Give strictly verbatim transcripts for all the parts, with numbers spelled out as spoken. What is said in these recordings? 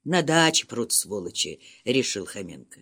На даче прут, сволочи, — решил Хоменко.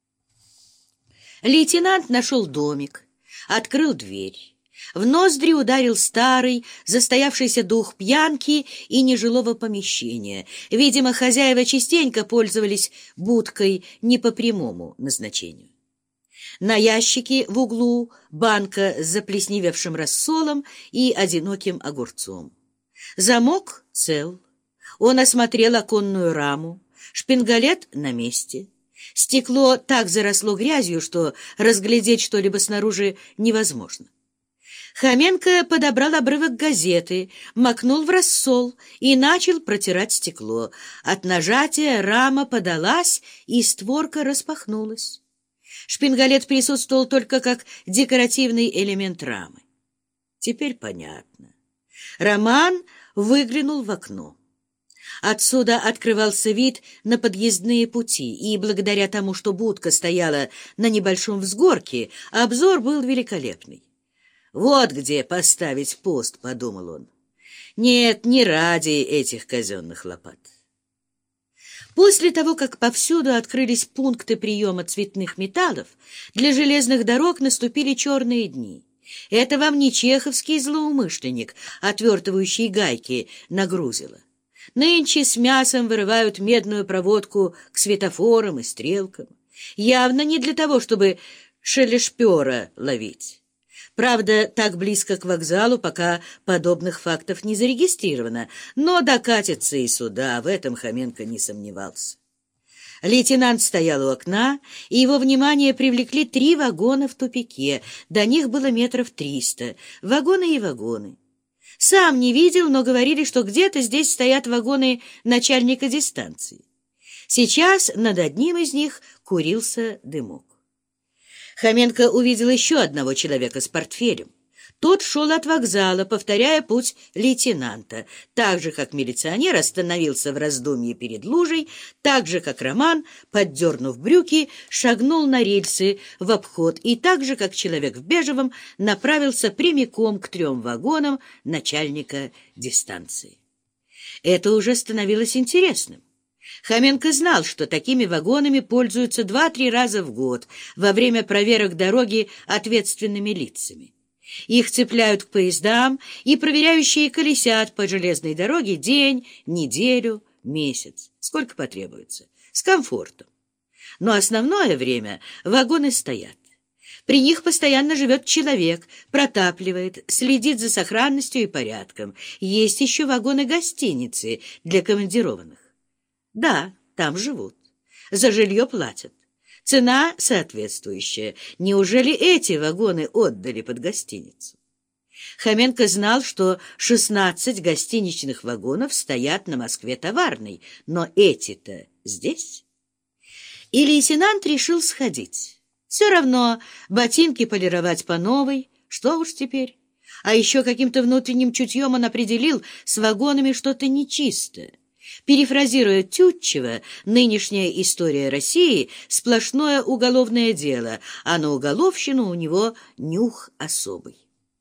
Лейтенант нашел домик, открыл дверь. В ноздри ударил старый, застоявшийся дух пьянки и нежилого помещения. Видимо, хозяева частенько пользовались будкой не по прямому назначению. На ящике в углу банка с заплесневевшим рассолом и одиноким огурцом. Замок цел. Он осмотрел оконную раму. Шпингалет на месте. Стекло так заросло грязью, что разглядеть что-либо снаружи невозможно. Хоменко подобрал обрывок газеты, макнул в рассол и начал протирать стекло. От нажатия рама подалась, и створка распахнулась. Шпингалет присутствовал только как декоративный элемент рамы. Теперь понятно. Роман выглянул в окно. Отсюда открывался вид на подъездные пути, и благодаря тому, что будка стояла на небольшом взгорке, обзор был великолепный. «Вот где поставить пост», — подумал он. «Нет, не ради этих казенных лопат». После того, как повсюду открылись пункты приема цветных металлов, для железных дорог наступили черные дни. Это вам не чеховский злоумышленник, отвертывающий гайки на грузило. Нынче с мясом вырывают медную проводку к светофорам и стрелкам. Явно не для того, чтобы шелешпера ловить. Правда, так близко к вокзалу пока подобных фактов не зарегистрировано, но докатится и сюда, в этом Хоменко не сомневался. Лейтенант стоял у окна, и его внимание привлекли три вагона в тупике, до них было метров триста, вагоны и вагоны. Сам не видел, но говорили, что где-то здесь стоят вагоны начальника дистанции. Сейчас над одним из них курился дымок. Хоменко увидел еще одного человека с портфелем. Тот шел от вокзала, повторяя путь лейтенанта. Так же, как милиционер остановился в раздумье перед лужей, так же, как Роман, поддернув брюки, шагнул на рельсы в обход, и так же, как человек в бежевом, направился прямиком к трем вагонам начальника дистанции. Это уже становилось интересным. Хоменко знал, что такими вагонами пользуются два-три раза в год во время проверок дороги ответственными лицами. Их цепляют к поездам, и проверяющие колесят по железной дороге день, неделю, месяц, сколько потребуется, с комфортом. Но основное время вагоны стоят. При них постоянно живет человек, протапливает, следит за сохранностью и порядком. Есть еще вагоны-гостиницы для командированных. Да, там живут. За жилье платят. Цена соответствующая. Неужели эти вагоны отдали под гостиницу? Хоменко знал, что шестнадцать гостиничных вагонов стоят на Москве-Товарной, но эти-то здесь. И лейтенант решил сходить. Все равно ботинки полировать по новой, что уж теперь. А еще каким-то внутренним чутьем он определил, с вагонами что-то нечистое. Перефразируя Тютчева, нынешняя история России — сплошное уголовное дело, а на уголовщину у него нюх особый.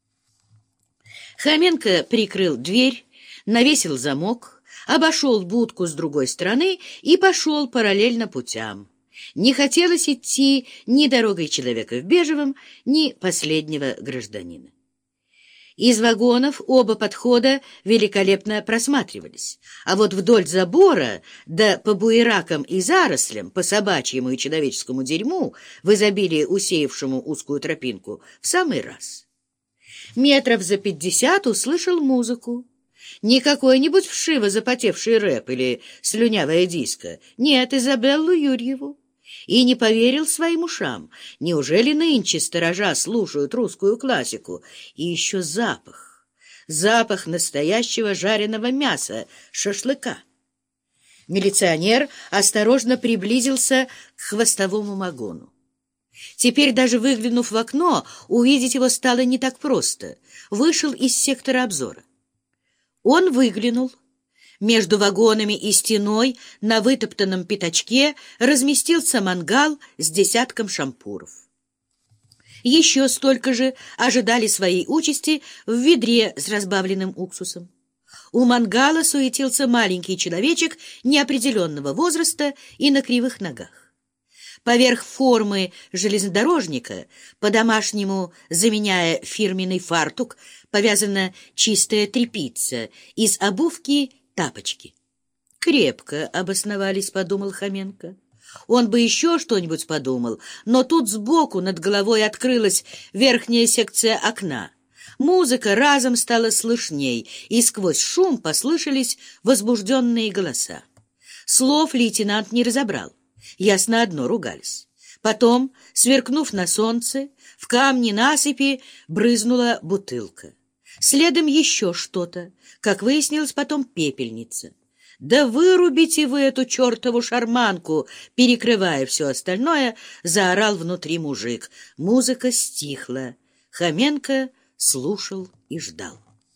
Хоменко прикрыл дверь, навесил замок, обошел будку с другой стороны и пошел параллельно путям. Не хотелось идти ни дорогой человека в бежевом, ни последнего гражданина. Из вагонов оба подхода великолепно просматривались, а вот вдоль забора, да по буеракам и зарослям, по собачьему и человеческому дерьму, в изобилии усеявшему узкую тропинку, в самый раз. Метров за пятьдесят услышал музыку. Не какой-нибудь вшиво запотевший рэп или слюнявая диско, нет, Изабеллу Юрьеву. И не поверил своим ушам. Неужели нынче сторожа слушают русскую классику? И еще запах. Запах настоящего жареного мяса, шашлыка. Милиционер осторожно приблизился к хвостовому вагону. Теперь, даже выглянув в окно, увидеть его стало не так просто. Вышел из сектора обзора. Он выглянул. Между вагонами и стеной на вытоптанном пятачке разместился мангал с десятком шампуров. Еще столько же ожидали своей участи в ведре с разбавленным уксусом. У мангала суетился маленький человечек неопределенного возраста и на кривых ногах. Поверх формы железнодорожника, по-домашнему заменяя фирменный фартук, повязана чистая тряпица, из обувки тапочки. «Крепко обосновались», — подумал Хоменко. Он бы еще что-нибудь подумал, но тут сбоку над головой открылась верхняя секция окна. Музыка разом стала слышней, и сквозь шум послышались возбужденные голоса. Слов лейтенант не разобрал. Ясно одно — ругались. Потом, сверкнув на солнце, в камне насыпи брызнула бутылка. Следом еще что-то, как выяснилось потом, пепельница. «Да вырубите вы эту чертову шарманку!» Перекрывая все остальное, заорал внутри мужик. Музыка стихла. Хоменко слушал и ждал.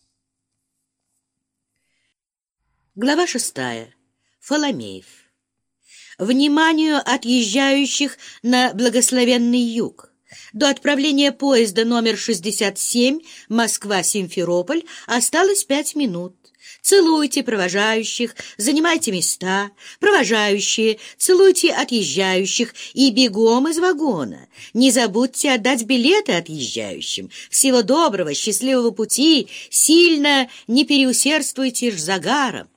Глава шестая. Фоломеев. Вниманию отъезжающих на благословенный юг. До отправления поезда номер шестьдесят семь Москва-Симферополь осталось пять минут. Целуйте провожающих, занимайте места, провожающие, целуйте отъезжающих и бегом из вагона. Не забудьте отдать билеты отъезжающим. Всего доброго, счастливого пути, сильно не переусердствуйте с загаром.